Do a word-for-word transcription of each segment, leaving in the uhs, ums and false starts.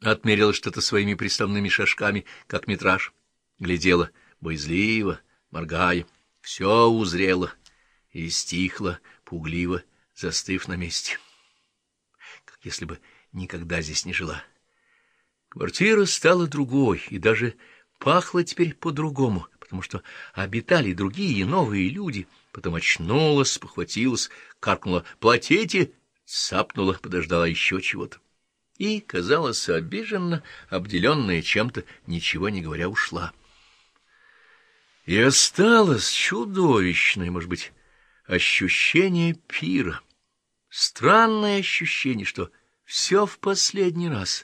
Отмерила что-то своими приставными шажками, как метраж. Глядела боязливо, моргая. Все узрела и стихла, пугливо, застыв на месте. Как если бы никогда здесь не жила. Квартира стала другой, и даже пахла теперь по-другому, потому что обитали другие новые люди. Потом очнулась, похватилась, каркнула «Платите!», цапнула, подождала еще чего-то. И, казалось, обиженно, обделенная чем-то, ничего не говоря, ушла. И осталось чудовищное, может быть, ощущение пира. Странное ощущение, что все в последний раз.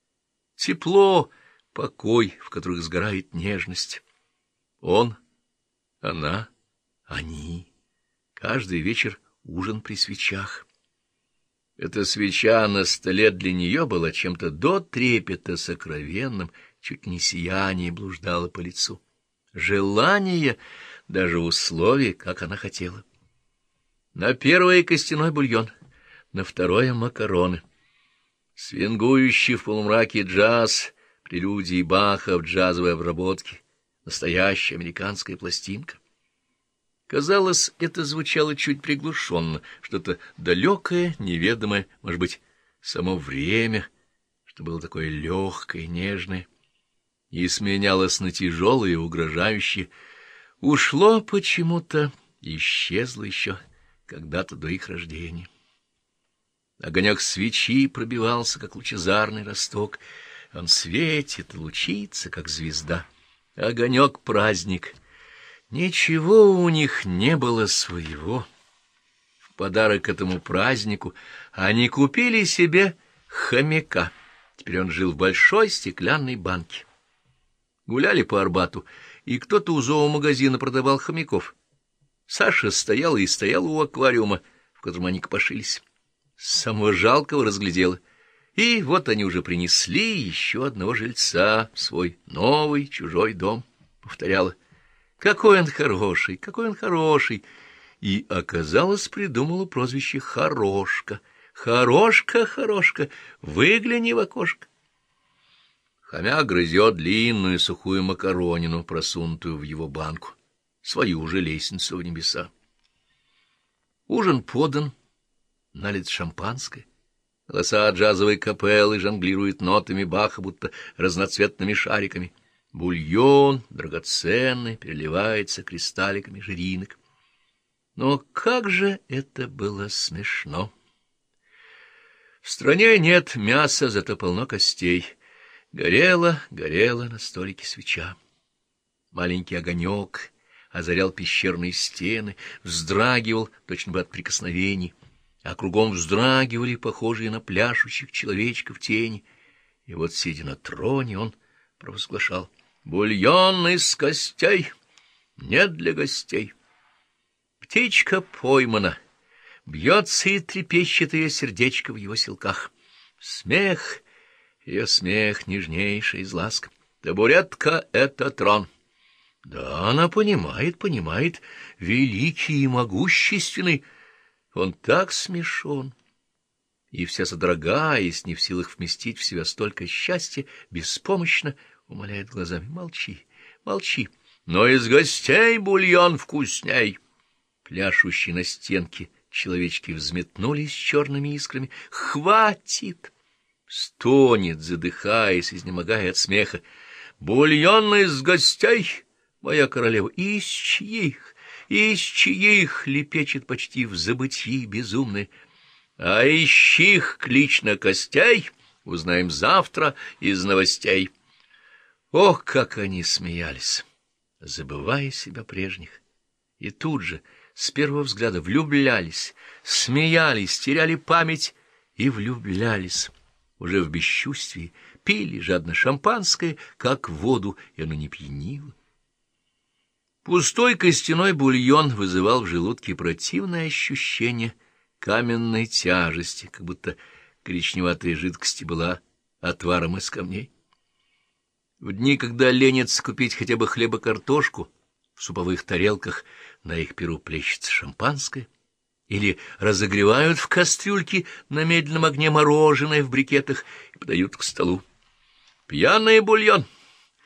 Тепло, покой, в которых сгорает нежность. Он, она, они. Каждый вечер ужин при свечах. Эта свеча на столе для нее была чем-то до трепета сокровенным, чуть не сияние блуждало по лицу. Желание, даже условий, как она хотела. На первое костяной бульон, на второе макароны. Свингующий в полумраке джаз, прелюдии Баха в джазовой обработке, настоящая американская пластинка. Казалось, это звучало чуть приглушенно, что-то далекое, неведомое, может быть, само время, что было такое легкое, нежное, и сменялось на тяжелое, угрожающее, ушло почему-то, исчезло еще когда-то до их рождения. Огонек свечи пробивался, как лучезарный росток, он светит, лучится, как звезда. Огонек-праздник. Ничего у них не было своего. В подарок к этому празднику они купили себе хомяка. Теперь он жил в большой стеклянной банке. Гуляли по Арбату, и кто-то у зоомагазина продавал хомяков. Саша стояла и стояла у аквариума, в котором они копошились. Самого жалкого разглядела. И вот они уже принесли еще одного жильца в свой новый чужой дом. Повторяла: «Какой он хороший, какой он хороший!» И, оказалось, придумала прозвище «Хорошка». «Хорошка, хорошка, выгляни в окошко». Хомяк грызет длинную сухую макаронину, просунутую в его банку, свою же лестницу в небеса. Ужин подан, налито шампанское. Голоса джазовой капеллы жонглируют нотами Баха, будто разноцветными шариками. Бульон драгоценный переливается кристалликами жиринок. Но как же это было смешно! В стране нет мяса, зато полно костей. Горела, горела на столике свеча. Маленький огонек озарял пещерные стены, вздрагивал точно бы от прикосновений, а кругом вздрагивали похожие на пляшущих человечков тени. И вот, сидя на троне, он провозглашал: «Бульон из костей, не для гостей». Птичка поймана, бьется и трепещет ее сердечко в его силках. Смех, ее смех нежнейший из ласк. Табуретка — это трон. Да, она понимает, понимает, великий и могущественный. Он так смешон. И вся содрогаясь, не в силах вместить в себя столько счастья, беспомощно умоляет глазами: молчи, молчи. Но из гостей бульон вкусней. Пляшущие на стенке человечки взметнулись черными искрами. Хватит! Стонет, задыхаясь, изнемогая от смеха: бульон из гостей, моя королева. Из чьих? Из чьих? Лепечет почти в забытии безумной. А из чьих клич на костей? Узнаем завтра из новостей. Ох, как они смеялись, забывая себя прежних. И тут же, с первого взгляда, влюблялись, смеялись, теряли память и влюблялись. Уже в бесчувствии пили жадно шампанское, как воду, и оно не пьянило. Пустой костяной бульон вызывал в желудке противное ощущение каменной тяжести, как будто коричневатая жидкость была отваром из камней. В дни, когда ленятся купить хотя бы хлеба-картошку, в суповых тарелках на их перу плещется шампанское, или разогревают в кастрюльке на медленном огне мороженое в брикетах и подают к столу. Пьяный бульон.